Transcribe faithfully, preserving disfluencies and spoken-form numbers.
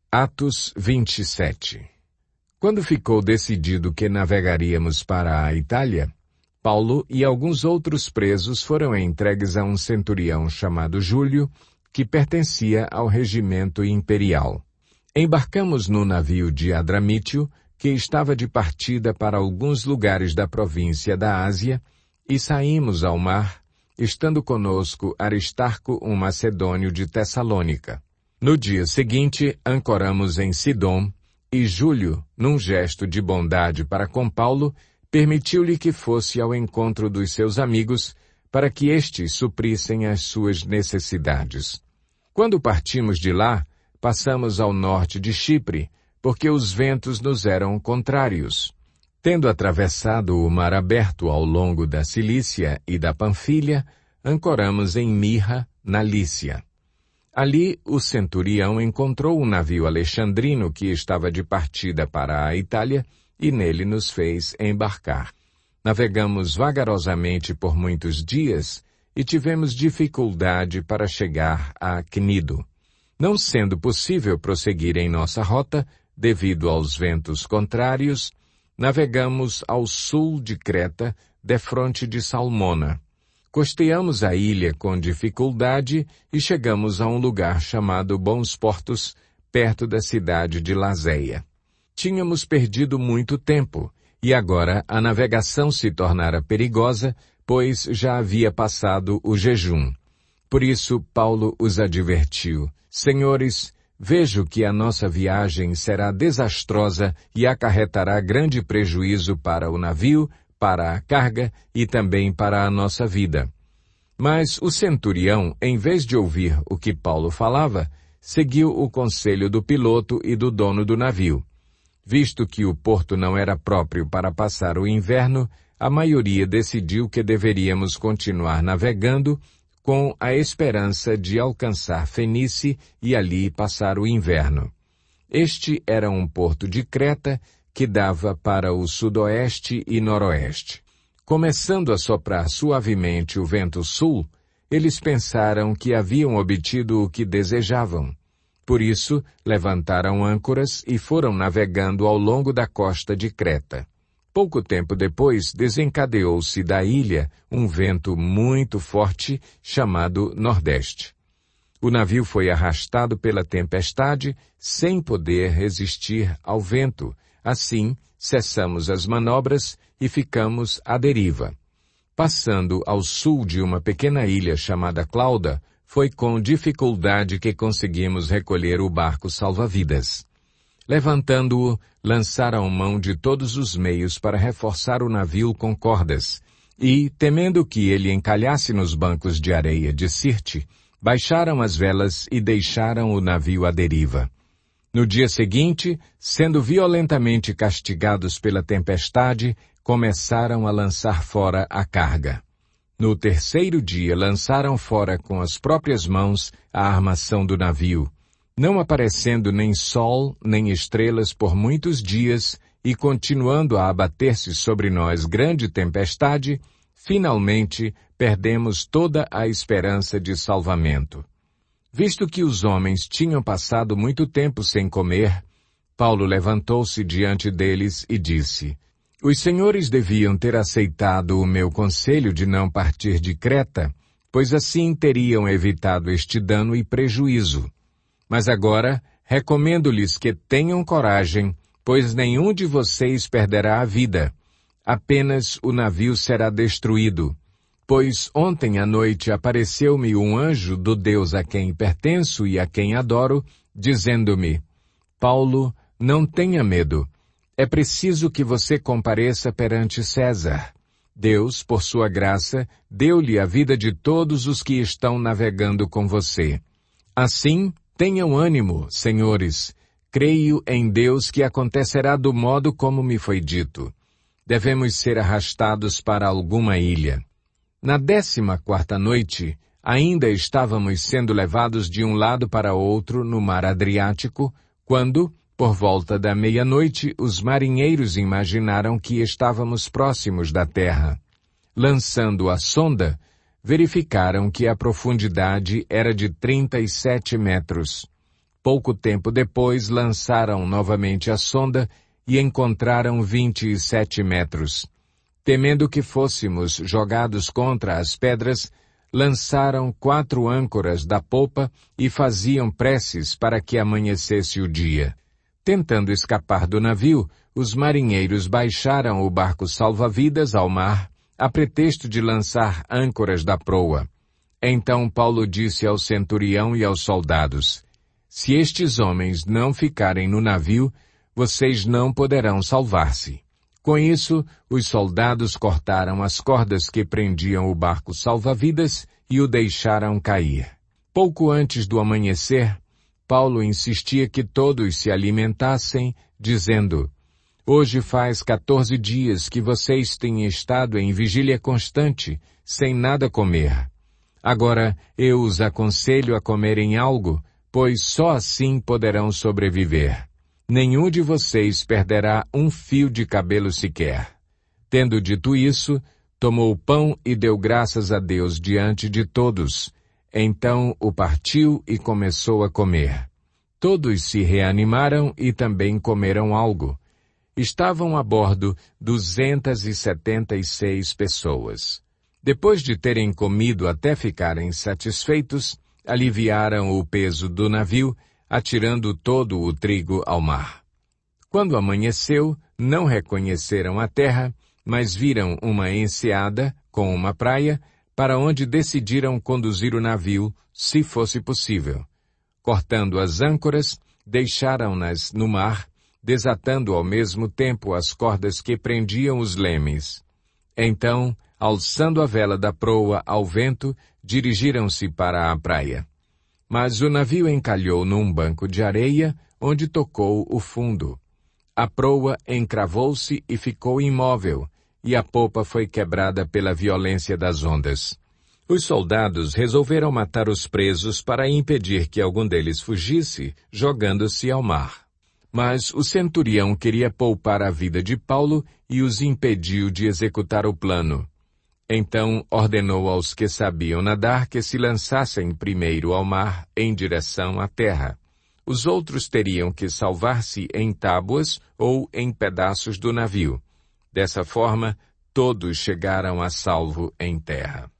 Atos vinte e sete. Quando ficou decidido que navegaríamos para a Itália, Paulo e alguns outros presos foram entregues a um centurião chamado Júlio, que pertencia ao regimento imperial. Embarcamos no navio de Adramítio, que estava de partida para alguns lugares da província da Ásia, e saímos ao mar, estando conosco Aristarco, um macedônio de Tessalônica. No dia seguinte, ancoramos em Sidom, e Júlio, num gesto de bondade para com Paulo, permitiu-lhe que fosse ao encontro dos seus amigos, para que estes suprissem as suas necessidades. Quando partimos de lá, passamos ao norte de Chipre, porque os ventos nos eram contrários. Tendo atravessado o mar aberto ao longo da Cilícia e da Panfilha, ancoramos em Mirra, na Lícia. Ali, o centurião encontrou um navio alexandrino que estava de partida para a Itália e nele nos fez embarcar. Navegamos vagarosamente por muitos dias e tivemos dificuldade para chegar a Cnido. Não sendo possível prosseguir em nossa rota, devido aos ventos contrários, navegamos ao sul de Creta, defronte de Salmona. Costeamos a ilha com dificuldade e chegamos a um lugar chamado Bons Portos, perto da cidade de Lazéia. Tínhamos perdido muito tempo, e agora a navegação se tornara perigosa, pois já havia passado o jejum. Por isso, Paulo os advertiu: Senhores, vejo que a nossa viagem será desastrosa e acarretará grande prejuízo para o navio, para a carga e também para a nossa vida. Mas o centurião, em vez de ouvir o que Paulo falava, seguiu o conselho do piloto e do dono do navio. Visto que o porto não era próprio para passar o inverno, a maioria decidiu que deveríamos continuar navegando com a esperança de alcançar Fenice e ali passar o inverno. Este era um porto de Creta que dava para o sudoeste e noroeste. Começando a soprar suavemente o vento sul, eles pensaram que haviam obtido o que desejavam. Por isso, levantaram âncoras e foram navegando ao longo da costa de Creta. Pouco tempo depois, desencadeou-se da ilha um vento muito forte chamado Nordeste. O navio foi arrastado pela tempestade sem poder resistir ao vento. Assim, cessamos as manobras e ficamos à deriva. Passando ao sul de uma pequena ilha chamada Clauda, foi com dificuldade que conseguimos recolher o barco salva-vidas. Levantando-o, lançaram mão de todos os meios para reforçar o navio com cordas, e, temendo que ele encalhasse nos bancos de areia de Sirte, baixaram as velas e deixaram o navio à deriva. No dia seguinte, sendo violentamente castigados pela tempestade, começaram a lançar fora a carga. No terceiro dia, lançaram fora com as próprias mãos a armação do navio, não aparecendo nem sol nem estrelas por muitos dias e continuando a abater-se sobre nós grande tempestade, finalmente perdemos toda a esperança de salvamento. Visto que os homens tinham passado muito tempo sem comer, Paulo levantou-se diante deles e disse: Os senhores deviam ter aceitado o meu conselho de não partir de Creta, pois assim teriam evitado este dano e prejuízo. Mas agora, recomendo-lhes que tenham coragem, pois nenhum de vocês perderá a vida. Apenas o navio será destruído. Pois ontem à noite apareceu-me um anjo do Deus a quem pertenço e a quem adoro, dizendo-me: Paulo, não tenha medo. É preciso que você compareça perante César. Deus, por sua graça, deu-lhe a vida de todos os que estão navegando com você. Assim, tenham ânimo, senhores. Creio em Deus que acontecerá do modo como me foi dito. Devemos ser arrastados para alguma ilha. Na décima quarta noite, ainda estávamos sendo levados de um lado para outro no mar Adriático, quando, por volta da meia-noite, os marinheiros imaginaram que estávamos próximos da terra. Lançando a sonda, verificaram que a profundidade era de trinta e sete metros. Pouco tempo depois, lançaram novamente a sonda e encontraram vinte e sete metros. Temendo que fôssemos jogados contra as pedras, lançaram quatro âncoras da popa e faziam preces para que amanhecesse o dia. Tentando escapar do navio, os marinheiros baixaram o barco salva-vidas ao mar, a pretexto de lançar âncoras da proa. Então Paulo disse ao centurião e aos soldados: se estes homens não ficarem no navio, vocês não poderão salvar-se. Com isso, os soldados cortaram as cordas que prendiam o barco salva-vidas e o deixaram cair. Pouco antes do amanhecer, Paulo insistia que todos se alimentassem, dizendo: hoje faz quatorze dias que vocês têm estado em vigília constante, sem nada comer. Agora eu os aconselho a comerem algo, pois só assim poderão sobreviver. Nenhum de vocês perderá um fio de cabelo sequer. Tendo dito isso, tomou o pão e deu graças a Deus diante de todos. Então o partiu e começou a comer. Todos se reanimaram e também comeram algo. Estavam a bordo duzentas e setenta e seis pessoas. Depois de terem comido até ficarem satisfeitos, aliviaram o peso do navio, atirando todo o trigo ao mar. Quando amanheceu, não reconheceram a terra, mas viram uma enseada com uma praia, para onde decidiram conduzir o navio, se fosse possível. Cortando as âncoras, deixaram-nas no mar, desatando ao mesmo tempo as cordas que prendiam os lemes. Então, alçando a vela da proa ao vento, dirigiram-se para a praia. Mas o navio encalhou num banco de areia, onde tocou o fundo. A proa encravou-se e ficou imóvel, e a popa foi quebrada pela violência das ondas. Os soldados resolveram matar os presos para impedir que algum deles fugisse, jogando-se ao mar. Mas o centurião queria poupar a vida de Paulo e os impediu de executar o plano. Então ordenou aos que sabiam nadar que se lançassem primeiro ao mar em direção à terra. Os outros teriam que salvar-se em tábuas ou em pedaços do navio. Dessa forma, todos chegaram a salvo em terra.